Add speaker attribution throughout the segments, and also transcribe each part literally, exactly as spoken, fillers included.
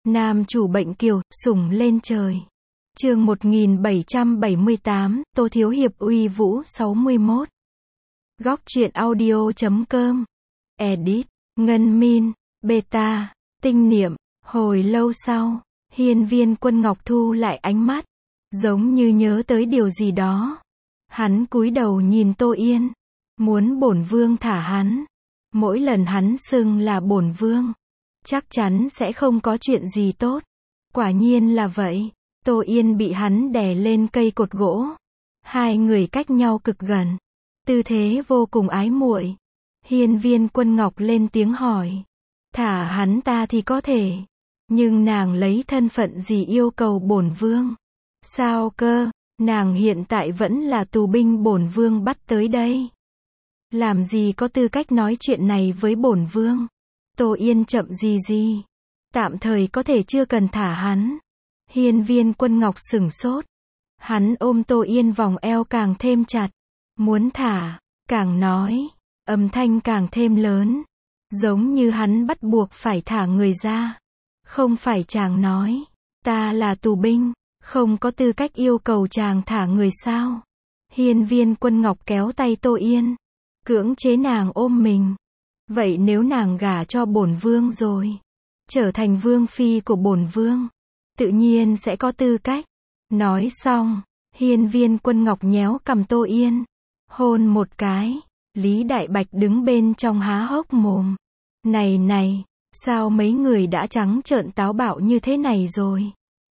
Speaker 1: Nam chủ bệnh kiều, sủng lên trời. Chương một nghìn bảy trăm bảy mươi tám, Tô Thiếu Hiệp uy vũ sáu mươi mốt. Góc truyện audio chấm com. Edit, Ngân Min, Beta, Tinh Niệm. Hồi lâu sau, Hiên Viên Quân Ngọc thu lại ánh mắt, giống như nhớ tới điều gì đó. Hắn cúi đầu nhìn Tô Yên, muốn bổn vương thả hắn. Mỗi lần hắn xưng là bổn vương, chắc chắn sẽ không có chuyện gì tốt. Quả nhiên là vậy. Tô Yên bị hắn đè lên cây cột gỗ. Hai người cách nhau cực gần, tư thế vô cùng ái muội. Hiên Viên Quân Ngọc lên tiếng hỏi, thả hắn ta thì có thể, nhưng nàng lấy thân phận gì yêu cầu bổn vương? Sao cơ? Nàng hiện tại vẫn là tù binh bổn vương bắt tới đây, làm gì có tư cách nói chuyện này với bổn vương? Tô Yên chậm gì gì, tạm thời có thể chưa cần thả hắn. Hiên Viên Quân Ngọc sửng sốt. Hắn ôm Tô Yên vòng eo càng thêm chặt, muốn thả, càng nói, âm thanh càng thêm lớn, giống như hắn bắt buộc phải thả người ra. Không phải chàng nói, ta là tù binh, không có tư cách yêu cầu chàng thả người sao? Hiên Viên Quân Ngọc kéo tay Tô Yên, cưỡng chế nàng ôm mình. Vậy nếu nàng gả cho bổn vương rồi, trở thành vương phi của bổn vương, tự nhiên sẽ có tư cách. Nói xong, Hiên Viên Quân Ngọc nhéo cằm Tô Yên, hôn một cái. Lý Đại Bạch đứng bên trong há hốc mồm. Này này, sao mấy người đã trắng trợn táo bạo như thế này rồi?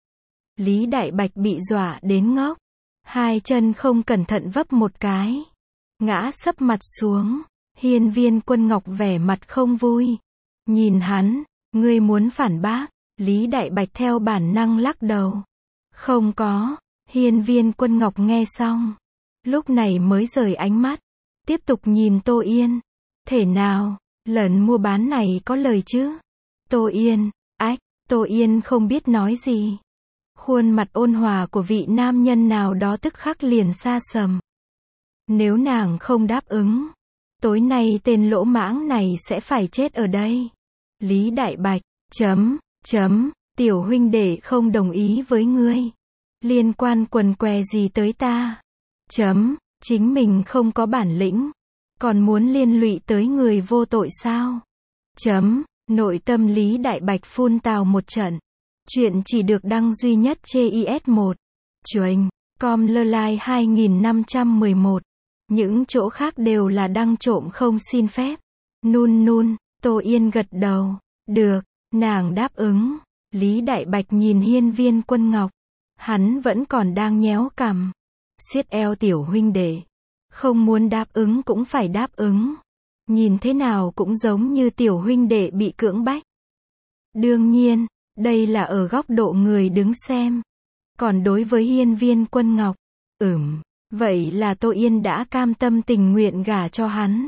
Speaker 1: Lý Đại Bạch bị dọa đến ngốc, hai chân không cẩn thận vấp một cái, ngã sấp mặt xuống. Hiên Viên Quân Ngọc vẻ mặt không vui, nhìn hắn, ngươi muốn phản bác? Lý Đại Bạch theo bản năng lắc đầu. Không có. Hiên Viên Quân Ngọc nghe xong, lúc này mới rời ánh mắt, tiếp tục nhìn Tô Yên. Thể nào, lần mua bán này có lời chứ? Tô Yên, ách, Tô Yên không biết nói gì. Khuôn mặt ôn hòa của vị nam nhân nào đó tức khắc liền xa sầm. Nếu nàng không đáp ứng, tối nay tên lỗ mãng này sẽ phải chết ở đây. Lý Đại Bạch, chấm, chấm, tiểu huynh đệ không đồng ý với ngươi, liên quan quần què gì tới ta? Chấm, chính mình không có bản lĩnh, còn muốn liên lụy tới người vô tội sao? Chấm, nội tâm Lý Đại Bạch phun tào một trận. Chuyện chỉ được đăng duy nhất trên i ét một. Chuềnh, com lơ lai hai nghìn năm trăm mười một. Những chỗ khác đều là đăng trộm không xin phép. Nun nun, Tô Yên gật đầu. Được, nàng đáp ứng. Lý Đại Bạch nhìn Hiên Viên Quân Ngọc. Hắn vẫn còn đang nhéo cằm. Siết eo tiểu huynh đệ. Không muốn đáp ứng cũng phải đáp ứng. Nhìn thế nào cũng giống như tiểu huynh đệ bị cưỡng bách. Đương nhiên, đây là ở góc độ người đứng xem. Còn đối với Hiên Viên Quân Ngọc, ừm, vậy là Tô Yên đã cam tâm tình nguyện gả cho hắn,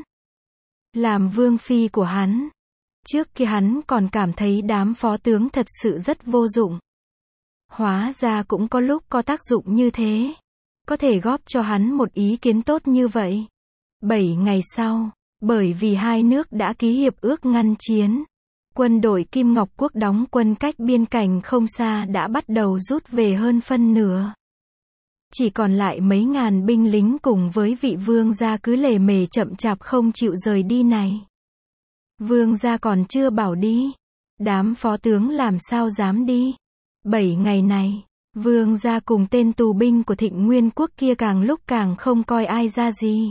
Speaker 1: làm vương phi của hắn. Trước kia hắn còn cảm thấy đám phó tướng thật sự rất vô dụng. Hóa ra cũng có lúc có tác dụng như thế. Có thể góp cho hắn một ý kiến tốt như vậy. Bảy ngày sau, bởi vì hai nước đã ký hiệp ước ngăn chiến, quân đội Kim Ngọc Quốc đóng quân cách biên cảnh không xa đã bắt đầu rút về hơn phân nửa. Chỉ còn lại mấy ngàn binh lính cùng với vị vương gia cứ lề mề chậm chạp không chịu rời đi này. Vương gia còn chưa bảo đi, đám phó tướng làm sao dám đi. Bảy ngày này, vương gia cùng tên tù binh của Thịnh Nguyên Quốc kia càng lúc càng không coi ai ra gì.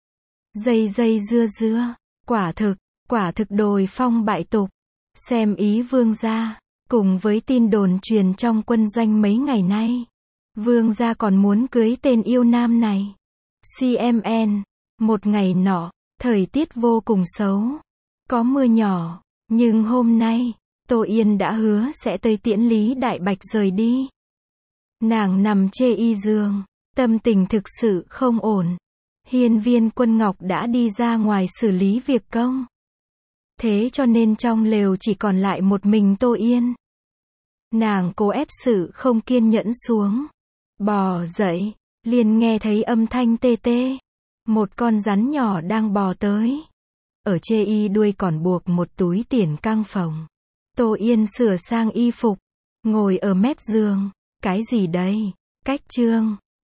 Speaker 1: Dây dây dưa dưa, quả thực, quả thực đồi phong bại tục. Xem ý vương gia, cùng với tin đồn truyền trong quân doanh mấy ngày nay, vương gia còn muốn cưới tên yêu nam này. xê em en, một ngày nọ, thời tiết vô cùng xấu, có mưa nhỏ, nhưng hôm nay, Tô Yên đã hứa sẽ tới tiễn Lý Đại Bạch rời đi. Nàng nằm chê y giường, tâm tình thực sự không ổn. Hiên Viên Quân Ngọc đã đi ra ngoài xử lý việc công. Thế cho nên trong lều chỉ còn lại một mình Tô Yên. Nàng cố ép sự không kiên nhẫn xuống, bò dậy, liền nghe thấy âm thanh tê tê. Một con rắn nhỏ đang bò tới. Ở chê y đuôi còn buộc một túi tiền căng phòng. Tô Yên sửa sang y phục, Ngồi ở mép giường. Cái gì đây? Cách chương.